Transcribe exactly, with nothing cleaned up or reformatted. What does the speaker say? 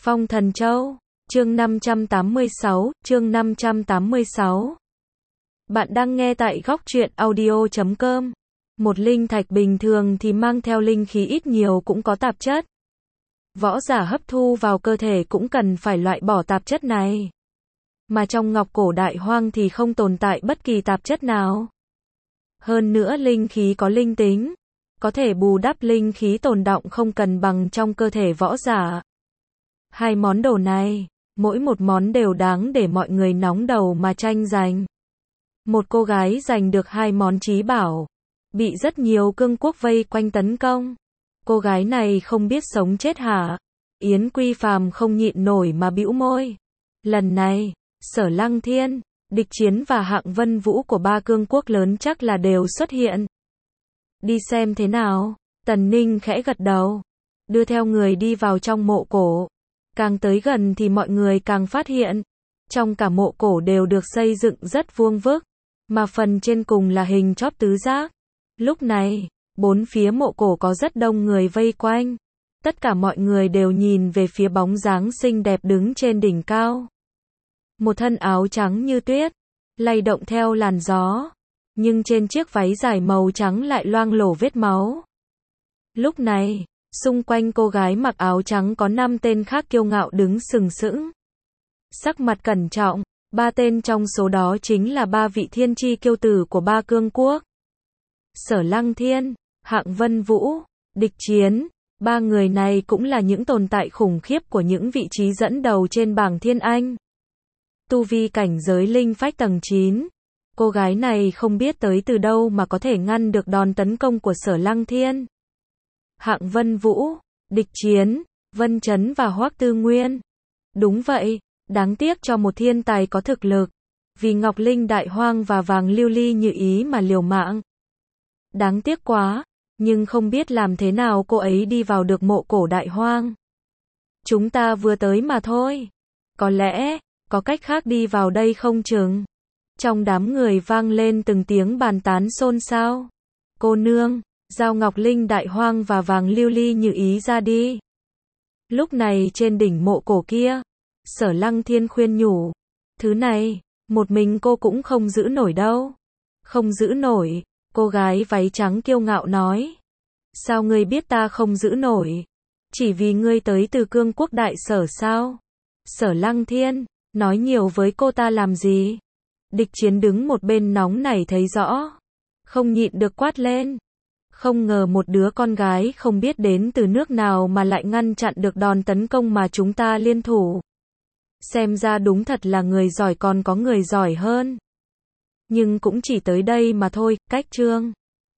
Phong Thần Châu, chương năm trăm tám mươi sáu, chương năm trăm tám mươi sáu. Bạn đang nghe tại góc truyện audio chấm com. Một linh thạch bình thường thì mang theo linh khí ít nhiều cũng có tạp chất. Võ giả hấp thu vào cơ thể cũng cần phải loại bỏ tạp chất này. Mà trong ngọc cổ đại hoang thì không tồn tại bất kỳ tạp chất nào. Hơn nữa linh khí có linh tính, có thể bù đắp linh khí tồn đọng không cần bằng trong cơ thể võ giả. Hai món đồ này, mỗi một món đều đáng để mọi người nóng đầu mà tranh giành. Một cô gái giành được hai món chí bảo, bị rất nhiều cương quốc vây quanh tấn công. Cô gái này không biết sống chết hả? Yến Quy Phàm không nhịn nổi mà bĩu môi. Lần này, Sở Lăng Thiên, Địch Chiến và Hạng Vân Vũ của ba cương quốc lớn chắc là đều xuất hiện. Đi xem thế nào? Tần Ninh khẽ gật đầu, đưa theo người đi vào trong mộ cổ. Càng tới gần thì mọi người càng phát hiện, trong cả mộ cổ đều được xây dựng rất vuông vức, mà phần trên cùng là hình chóp tứ giác. Lúc này, bốn phía mộ cổ có rất đông người vây quanh. Tất cả mọi người đều nhìn về phía bóng dáng xinh đẹp đứng trên đỉnh cao. Một thân áo trắng như tuyết, lay động theo làn gió, nhưng trên chiếc váy dài màu trắng lại loang lổ vết máu. Lúc này, xung quanh cô gái mặc áo trắng có năm tên khác kiêu ngạo đứng sừng sững. Sắc mặt cẩn trọng, ba tên trong số đó chính là ba vị thiên chi kiêu tử của ba cương quốc. Sở Lăng Thiên, Hạng Vân Vũ, Địch Chiến, ba người này cũng là những tồn tại khủng khiếp của những vị trí dẫn đầu trên bảng Thiên Anh. Tu vi cảnh giới linh phách tầng chín. Cô gái này không biết tới từ đâu mà có thể ngăn được đòn tấn công của Sở Lăng Thiên. Hạng Vân Vũ, Địch Chiến, Vân Chấn và Hoắc Tư Nguyên. Đúng vậy, đáng tiếc cho một thiên tài có thực lực, vì Ngọc Linh Đại Hoang và vàng lưu ly như ý mà liều mạng. Đáng tiếc quá, nhưng không biết làm thế nào cô ấy đi vào được mộ cổ Đại Hoang. Chúng ta vừa tới mà thôi. Có lẽ, có cách khác đi vào đây không chừng. Trong đám người vang lên từng tiếng bàn tán xôn xao. Cô nương, giao Ngọc Linh Đại Hoang và vàng lưu ly như ý ra đi. Lúc này trên đỉnh mộ cổ kia, Sở Lăng Thiên khuyên nhủ. Thứ này, một mình cô cũng không giữ nổi đâu. Không giữ nổi, cô gái váy trắng kiêu ngạo nói. Sao ngươi biết ta không giữ nổi? Chỉ vì ngươi tới từ cương quốc đại sở sao? Sở Lăng Thiên, nói nhiều với cô ta làm gì? Địch Chiến đứng một bên nóng nảy thấy rõ, không nhịn được quát lên. Không ngờ một đứa con gái không biết đến từ nước nào mà lại ngăn chặn được đòn tấn công mà chúng ta liên thủ. Xem ra đúng thật là người giỏi còn có người giỏi hơn. Nhưng cũng chỉ tới đây mà thôi, cách chương.